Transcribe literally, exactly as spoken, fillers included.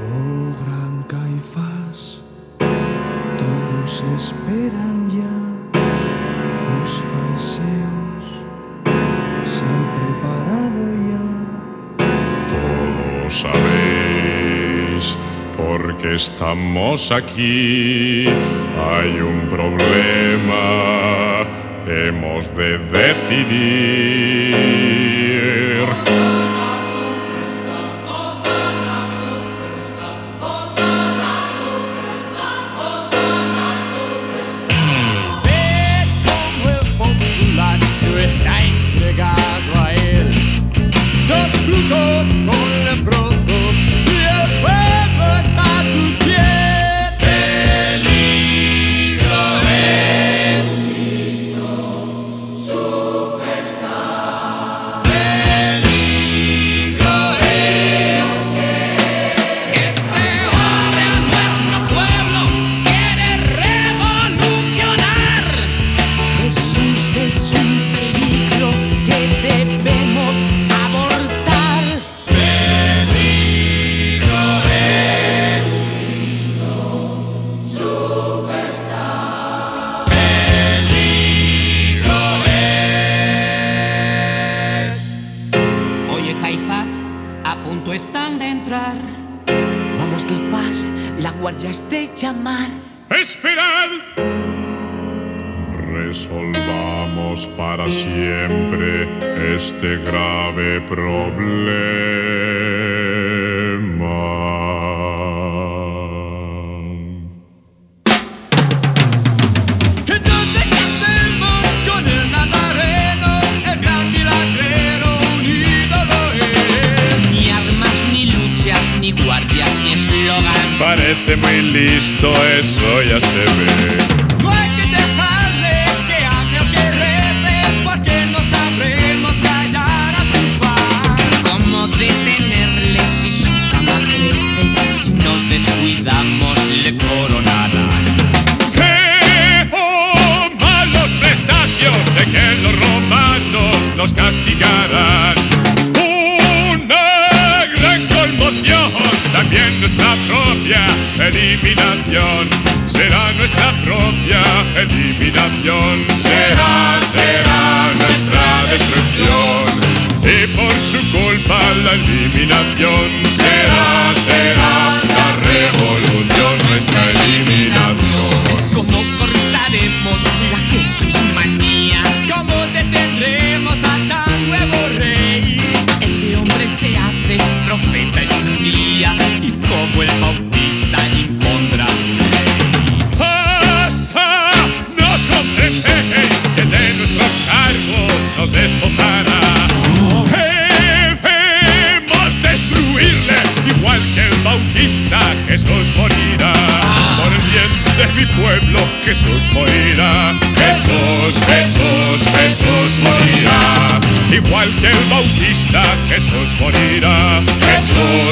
Oh gran Caifás, todos esperan ya, los fariseos se han preparado ya. Todos sabéis por qué estamos aquí, hay un problema, hemos de decidir. Está entregado a él, dos frutos con leprosos y el pueblo está a sus pies. Peligro es Cristo Superstar. Peligro es que este hombre a nuestro pueblo quiere revolucionar. Jesús es un que debemos abortar. Peligro es Cristo Superstar. Peligro es. Oye, Caifás, a punto están de entrar. Vamos, Caifás, la guardia es de llamar. ¡Esperad! Resolvamos para siempre este grave problema. Entonces, ¿qué hacemos con el Nazareno? El gran milagrero unido lo es. Ni armas, ni luchas, ni guardias, ni eslogans. Parece muy listo, eso ya se ve. No hay que dejarle que hable o que rete, porque no sabremos callar a sus fans. ¿Cómo detenerle si su fama crece? Si nos descuidamos le coronarán. ¡Qué oh, malos presagios de que los romanos nos castigarán! Una gran conmoción, también nuestra propia eliminación. Será nuestra propia eliminación. Será, será nuestra destrucción. Y por su culpa la eliminación. Será, será la revolución, nuestra eliminación. ¿Cómo cortaremos la Jesús manía? ¿Cómo detendremos a tan nuevo rey? Este hombre se hace profeta en un día y como el Bautista impondrá su ley. ¡Hasta no comprendéis que de nuestros cargos nos despojará! Debemos destruirle, igual que el Bautista, Jesús morirá. Por el bien de mi pueblo, Jesús morirá. Jesús, Jesús, Jesús morirá. Igual que el Bautista, Jesús morirá. Jesús,